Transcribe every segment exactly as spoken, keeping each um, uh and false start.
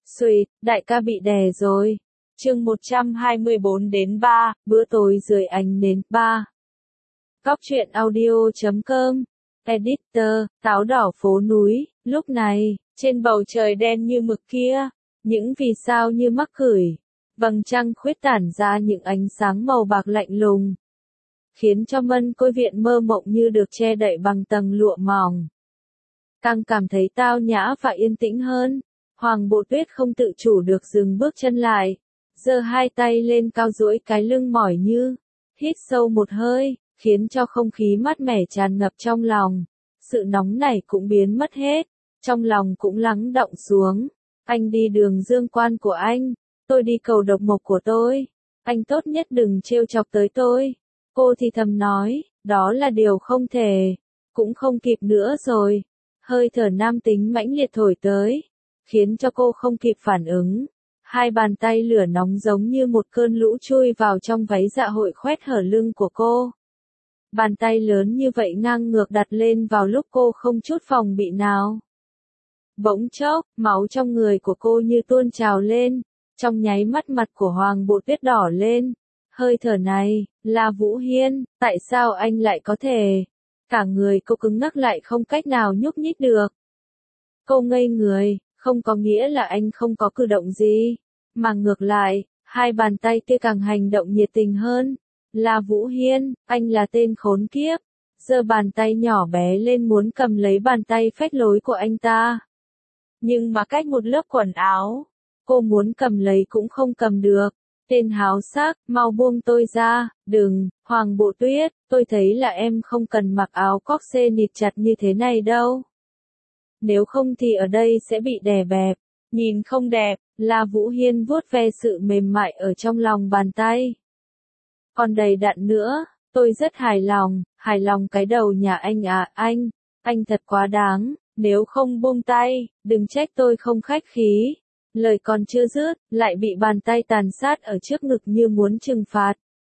Xùi, đại ca bị đè rồi. Chương một trăm hai mươi bốn đến ba, bữa tối dưới ánh nến ba. Góc truyện audio chấm com. Editor, táo đỏ phố núi. Lúc này, trên bầu trời đen như mực kia, những vì sao như mắc cửi, vầng trăng khuyết tản ra những ánh sáng màu bạc lạnh lùng, khiến cho Mân Côi Viện mơ mộng như được che đậy bằng tầng lụa mỏng. Càng cảm thấy tao nhã và yên tĩnh hơn, Hoàng Bộ Tuyết không tự chủ được dừng bước chân lại, giơ hai tay lên cao duỗi cái lưng mỏi như, hít sâu một hơi, khiến cho không khí mát mẻ tràn ngập trong lòng. Sự nóng nảy cũng biến mất hết, trong lòng cũng lắng đọng xuống. Anh đi đường dương quan của anh, tôi đi cầu độc mộc của tôi. Anh tốt nhất đừng trêu chọc tới tôi. Cô thì thầm nói, đó là điều không thể, cũng không kịp nữa rồi. Hơi thở nam tính mãnh liệt thổi tới, khiến cho cô không kịp phản ứng. Hai bàn tay lửa nóng giống như một cơn lũ chui vào trong váy dạ hội khoét hở lưng của cô. Bàn tay lớn như vậy ngang ngược đặt lên vào lúc cô không chút phòng bị nào. Bỗng chốc, máu trong người của cô như tuôn trào lên, trong nháy mắt mặt của Hoàng Bộ Tuyết đỏ lên. Hơi thở này, là Vũ Hiên, tại sao anh lại có thể? Cả người cô cứng ngắc lại không cách nào nhúc nhích được. Cô ngây người, không có nghĩa là anh không có cử động gì, mà ngược lại, hai bàn tay kia càng hành động nhiệt tình hơn. Là Vũ Hiên, anh là tên khốn kiếp. Giơ bàn tay nhỏ bé lên muốn cầm lấy bàn tay phách lối của anh ta. Nhưng mà cách một lớp quần áo, cô muốn cầm lấy cũng không cầm được. Tên háo sắc, mau buông tôi ra, đừng, Hoàng Bộ Tuyết, tôi thấy là em không cần mặc áo corsê nịt chặt như thế này đâu. Nếu không thì ở đây sẽ bị đè bẹp, nhìn không đẹp. Là Vũ Hiên vuốt ve sự mềm mại ở trong lòng bàn tay. Còn đầy đặn nữa, tôi rất hài lòng, hài lòng cái đầu nhà anh à, anh, anh thật quá đáng, nếu không buông tay, đừng trách tôi không khách khí. Lời còn chưa dứt, lại bị bàn tay tàn sát ở trước ngực như muốn trừng phạt.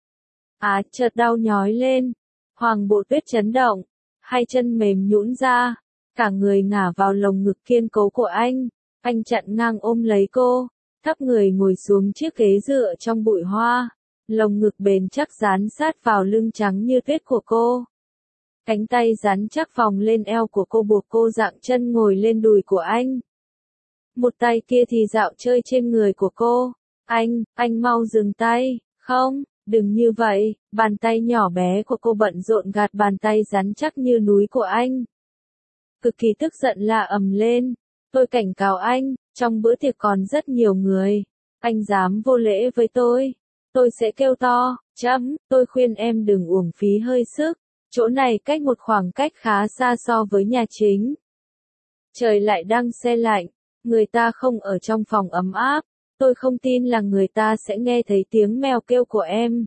Á, chợt đau nhói lên, Hoàng Bộ Tuyết chấn động, hai chân mềm nhũn ra, cả người ngả vào lồng ngực kiên cố của anh, anh chặn ngang ôm lấy cô, thấp người ngồi xuống chiếc ghế dựa trong bụi hoa. Lồng ngực bền chắc dán sát vào lưng trắng như tuyết của cô. Cánh tay rắn chắc vòng lên eo của cô buộc cô dạng chân ngồi lên đùi của anh. Một tay kia thì dạo chơi trên người của cô. Anh, anh mau dừng tay, không, đừng như vậy. Bàn tay nhỏ bé của cô bận rộn gạt bàn tay rắn chắc như núi của anh. Cực kỳ tức giận la ầm lên. Tôi cảnh cáo anh, trong bữa tiệc còn rất nhiều người. Anh dám vô lễ với tôi. Tôi sẽ kêu to, chấm, tôi khuyên em đừng uổng phí hơi sức, chỗ này cách một khoảng cách khá xa so với nhà chính. Trời lại đang se lạnh, người ta không ở trong phòng ấm áp, tôi không tin là người ta sẽ nghe thấy tiếng mèo kêu của em.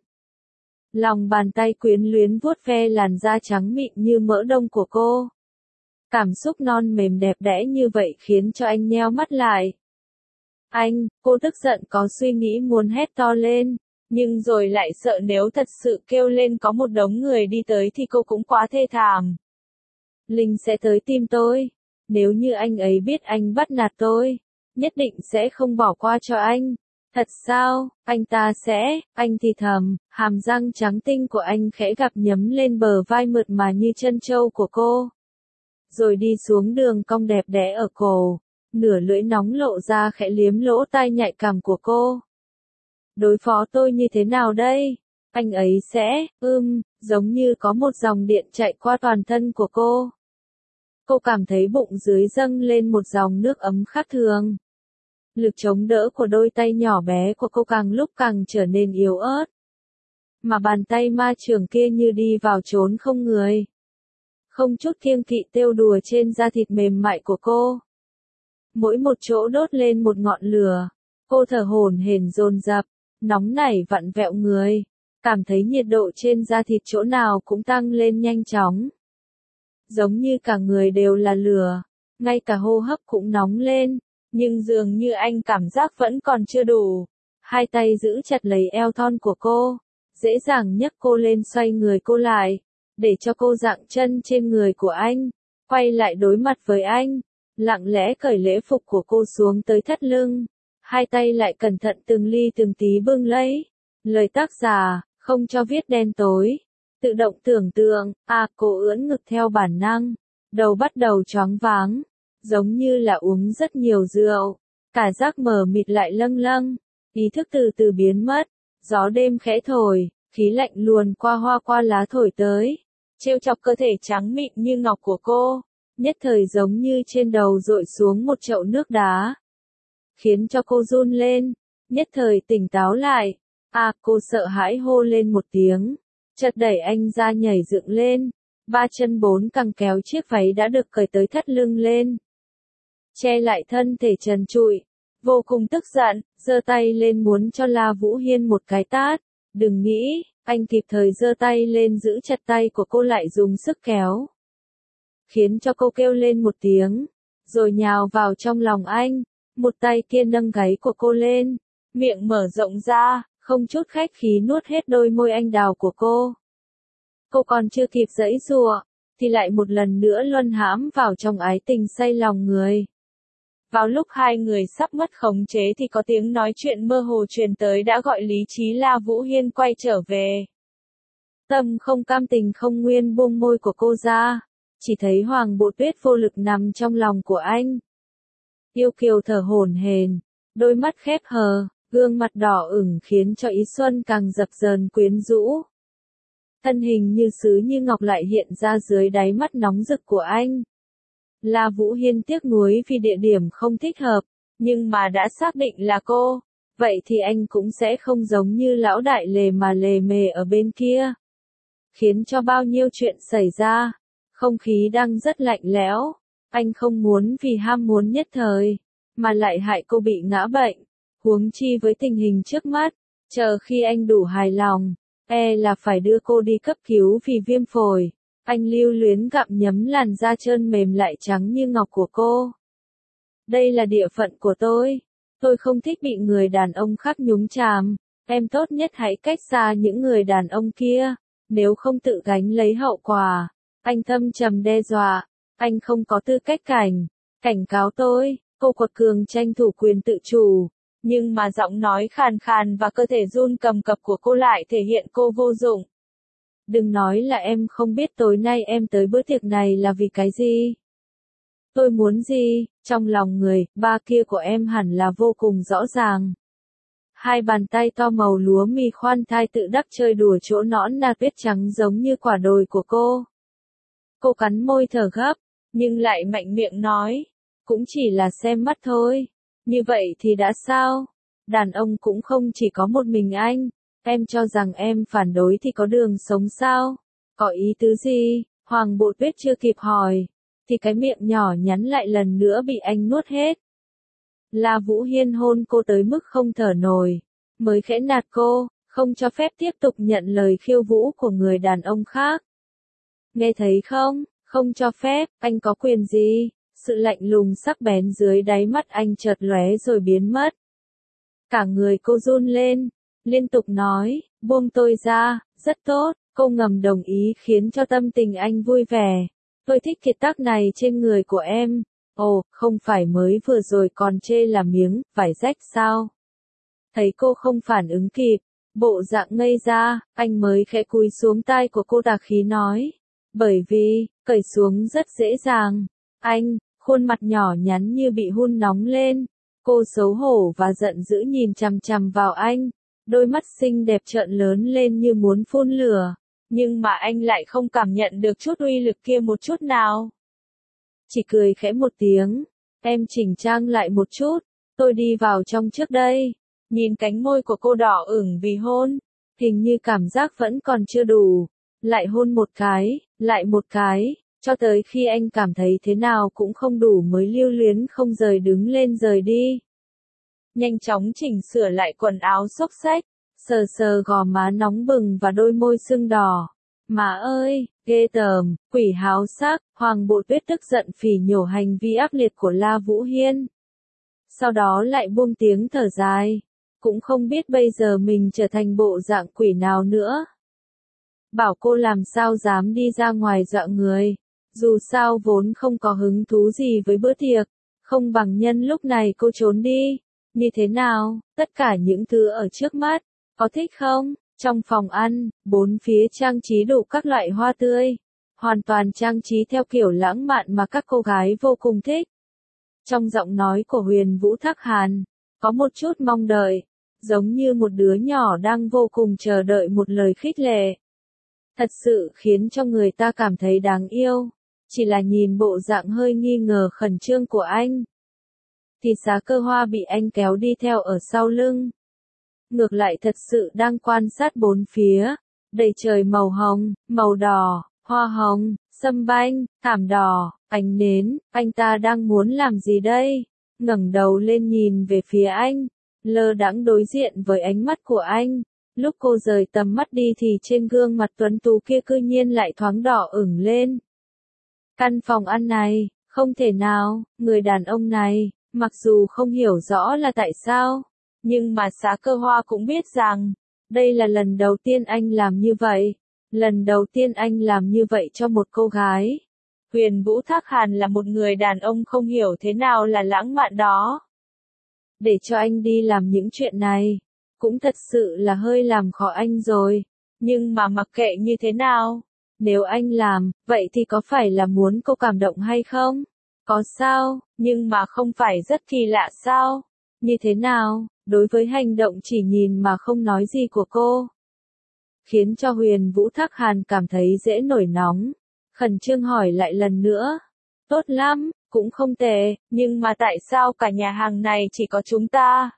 Lòng bàn tay quyến luyến vuốt ve làn da trắng mịn như mỡ đông của cô. Cảm xúc non mềm đẹp đẽ như vậy khiến cho anh nheo mắt lại. Anh, cô tức giận có suy nghĩ muốn hét to lên. Nhưng rồi lại sợ nếu thật sự kêu lên có một đống người đi tới thì cô cũng quá thê thảm. Linh sẽ tới tìm tôi. Nếu như anh ấy biết anh bắt nạt tôi, nhất định sẽ không bỏ qua cho anh. Thật sao, anh ta sẽ, anh thì thầm, hàm răng trắng tinh của anh khẽ gặp nhấm lên bờ vai mượt mà như chân trâu của cô. Rồi đi xuống đường cong đẹp đẽ ở cổ, nửa lưỡi nóng lộ ra khẽ liếm lỗ tai nhạy cảm của cô. Đối phó tôi như thế nào đây? Anh ấy sẽ, ưm, giống như có một dòng điện chạy qua toàn thân của cô. Cô cảm thấy bụng dưới dâng lên một dòng nước ấm khác thường. Lực chống đỡ của đôi tay nhỏ bé của cô càng lúc càng trở nên yếu ớt. Mà bàn tay ma trưởng kia như đi vào chốn không người. Không chút kiêng kỵ trêu đùa trên da thịt mềm mại của cô. Mỗi một chỗ đốt lên một ngọn lửa. Cô thở hổn hển dồn dập. Nóng nảy vặn vẹo người, cảm thấy nhiệt độ trên da thịt chỗ nào cũng tăng lên nhanh chóng. Giống như cả người đều là lửa, ngay cả hô hấp cũng nóng lên, nhưng dường như anh cảm giác vẫn còn chưa đủ. Hai tay giữ chặt lấy eo thon của cô, dễ dàng nhấc cô lên xoay người cô lại, để cho cô dạng chân trên người của anh, quay lại đối mặt với anh, lặng lẽ cởi lễ phục của cô xuống tới thắt lưng. hai tay lại cẩn thận từng ly từng tí bưng lấy. Lời tác giả, không cho viết đen tối. Tự động tưởng tượng, à cô ưỡn ngực theo bản năng. Đầu bắt đầu choáng váng, giống như là uống rất nhiều rượu. Cả giác mờ mịt lại lâng lâng, ý thức từ từ biến mất. Gió đêm khẽ thổi, khí lạnh luồn qua hoa qua lá thổi tới. Trêu chọc cơ thể trắng mịn như ngọc của cô, nhất thời giống như trên đầu dội xuống một chậu nước đá. Khiến cho cô run lên, nhất thời tỉnh táo lại. À cô sợ hãi hô lên một tiếng, chợt đẩy anh ra nhảy dựng lên. Ba chân bốn cẳng kéo chiếc váy đã được cởi tới thắt lưng lên. Che lại thân thể trần trụi, vô cùng tức giận, giơ tay lên muốn cho La Vũ Hiên một cái tát. Đừng nghĩ, anh kịp thời giơ tay lên giữ chặt tay của cô lại dùng sức kéo. Khiến cho cô kêu lên một tiếng, rồi nhào vào trong lòng anh. Một tay kia nâng gáy của cô lên, miệng mở rộng ra, không chút khách khí nuốt hết đôi môi anh đào của cô. Cô còn chưa kịp giãy giụa, thì lại một lần nữa luân hãm vào trong ái tình say lòng người. Vào lúc hai người sắp mất khống chế thì có tiếng nói chuyện mơ hồ truyền tới đã gọi lý trí La Vũ Hiên quay trở về. Tâm không cam tình không nguyên buông môi của cô ra, chỉ thấy Hoàng Bột Tuyết vô lực nằm trong lòng của anh. Yêu kiều thở hổn hển, đôi mắt khép hờ, gương mặt đỏ ửng khiến cho Ý Xuân càng dập dờn quyến rũ. Thân hình như sứ như ngọc lại hiện ra dưới đáy mắt nóng rực của anh. La Vũ Hiên tiếc nuối vì địa điểm không thích hợp, nhưng mà đã xác định là cô, vậy thì anh cũng sẽ không giống như lão đại lề mà lề mề ở bên kia. Khiến cho bao nhiêu chuyện xảy ra, không khí đang rất lạnh lẽo, anh không muốn vì ham muốn nhất thời, mà lại hại cô bị ngã bệnh, huống chi với tình hình trước mắt, chờ khi anh đủ hài lòng, e là phải đưa cô đi cấp cứu vì viêm phổi. Anh lưu luyến gặm nhấm làn da trơn mềm lại trắng như ngọc của cô. Đây là địa phận của tôi. Tôi không thích bị người đàn ông khác nhúng chàm. Em tốt nhất hãy cách xa những người đàn ông kia. Nếu không tự gánh lấy hậu quả. Anh thâm trầm đe dọa. Anh không có tư cách cảnh. Cảnh cáo tôi. Cô quật cường tranh thủ quyền tự chủ. Nhưng mà giọng nói khàn khàn và cơ thể run cầm cập của cô lại thể hiện cô vô dụng. Đừng nói là em không biết tối nay em tới bữa tiệc này là vì cái gì. Tôi muốn gì, trong lòng người, ba kia của em hẳn là vô cùng rõ ràng. Hai bàn tay to màu lúa mì khoan thai tự đắc chơi đùa chỗ nõn nà tuyết trắng giống như quả đồi của cô. Cô cắn môi thở gấp, nhưng lại mạnh miệng nói, cũng chỉ là xem mắt thôi. Như vậy thì đã sao? Đàn ông cũng không chỉ có một mình anh. Em cho rằng em phản đối thì có đường sống sao? Có ý tứ gì? Hoàng Bột Tuyết chưa kịp hỏi, thì cái miệng nhỏ nhắn lại lần nữa bị anh nuốt hết. La Vũ Hiên hôn cô tới mức không thở nổi, mới khẽ nạt cô, không cho phép tiếp tục nhận lời khiêu vũ của người đàn ông khác. Nghe thấy không? Không cho phép, anh có quyền gì? Sự lạnh lùng sắc bén dưới đáy mắt anh chợt lóe rồi biến mất. Cả người cô run lên, liên tục nói, buông tôi ra, rất tốt, cô ngầm đồng ý khiến cho tâm tình anh vui vẻ. Tôi thích kiệt tác này trên người của em. Ồ, không phải mới vừa rồi còn chê là miếng, vải rách sao? Thấy cô không phản ứng kịp, bộ dạng ngây ra, anh mới khẽ cúi xuống tai của cô tà khí nói. Bởi vì, cởi xuống rất dễ dàng. Anh, khuôn mặt nhỏ nhắn như bị hun nóng lên. Cô xấu hổ và giận dữ nhìn chằm chằm vào anh. Đôi mắt xinh đẹp trợn lớn lên như muốn phun lửa. Nhưng mà anh lại không cảm nhận được chút uy lực kia một chút nào. Chỉ cười khẽ một tiếng. Em chỉnh trang lại một chút. Tôi đi vào trong trước đây. Nhìn cánh môi của cô đỏ ửng vì hôn. Hình như cảm giác vẫn còn chưa đủ. Lại hôn một cái, lại một cái. Cho tới khi anh cảm thấy thế nào cũng không đủ mới lưu luyến không rời đứng lên rời đi. Nhanh chóng chỉnh sửa lại quần áo xốc xách. Sờ sờ gò má nóng bừng và đôi môi sưng đỏ. Má ơi, ghê tởm, quỷ háo sắc. Hoàng Bột Tuyết tức giận phỉ nhổ hành vi ác liệt của La Vũ Hiên. Sau đó lại buông tiếng thở dài. Cũng không biết bây giờ mình trở thành bộ dạng quỷ nào nữa. Bảo cô làm sao dám đi ra ngoài dọa người. Dù sao vốn không có hứng thú gì với bữa tiệc. Không bằng nhân lúc này cô trốn đi. Như thế nào, tất cả những thứ ở trước mắt, có thích không? Trong phòng ăn, bốn phía trang trí đủ các loại hoa tươi, hoàn toàn trang trí theo kiểu lãng mạn mà các cô gái vô cùng thích. Trong giọng nói của Huyền Vũ Thác Hàn, có một chút mong đợi, giống như một đứa nhỏ đang vô cùng chờ đợi một lời khích lệ. Thật sự khiến cho người ta cảm thấy đáng yêu, chỉ là nhìn bộ dạng hơi nghi ngờ khẩn trương của anh. Thì Xá Cơ Hoa bị anh kéo đi theo ở sau lưng. Ngược lại thật sự đang quan sát bốn phía, đầy trời màu hồng, màu đỏ, hoa hồng, sâm banh, thảm đỏ, ánh nến, anh ta đang muốn làm gì đây? Ngẩng đầu lên nhìn về phía anh, lơ đãng đối diện với ánh mắt của anh. Lúc cô rời tầm mắt đi thì trên gương mặt tuấn tú kia cư nhiên lại thoáng đỏ ửng lên. Căn phòng ăn này, không thể nào, người đàn ông này, mặc dù không hiểu rõ là tại sao, nhưng mà Xá Cơ Hoa cũng biết rằng, đây là lần đầu tiên anh làm như vậy. Lần đầu tiên anh làm như vậy cho một cô gái. Huyền Vũ Thác Hàn là một người đàn ông không hiểu thế nào là lãng mạn đó. Để cho anh đi làm những chuyện này, cũng thật sự là hơi làm khó anh rồi. Nhưng mà mặc kệ như thế nào, nếu anh làm, vậy thì có phải là muốn cô cảm động hay không? Có sao, nhưng mà không phải rất kỳ lạ sao? Như thế nào, đối với hành động chỉ nhìn mà không nói gì của cô, khiến cho Huyền Vũ Thác Hàn cảm thấy dễ nổi nóng, khẩn trương hỏi lại lần nữa. Tốt lắm, cũng không tệ, nhưng mà tại sao cả nhà hàng này chỉ có chúng ta?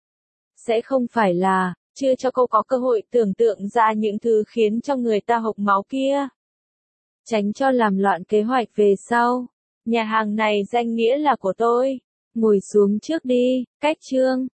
Sẽ không phải là, chưa cho cô có cơ hội tưởng tượng ra những thứ khiến cho người ta hộc máu kia. Tránh cho làm loạn kế hoạch về sau. Nhà hàng này danh nghĩa là của tôi. Ngồi xuống trước đi, Cách Trương.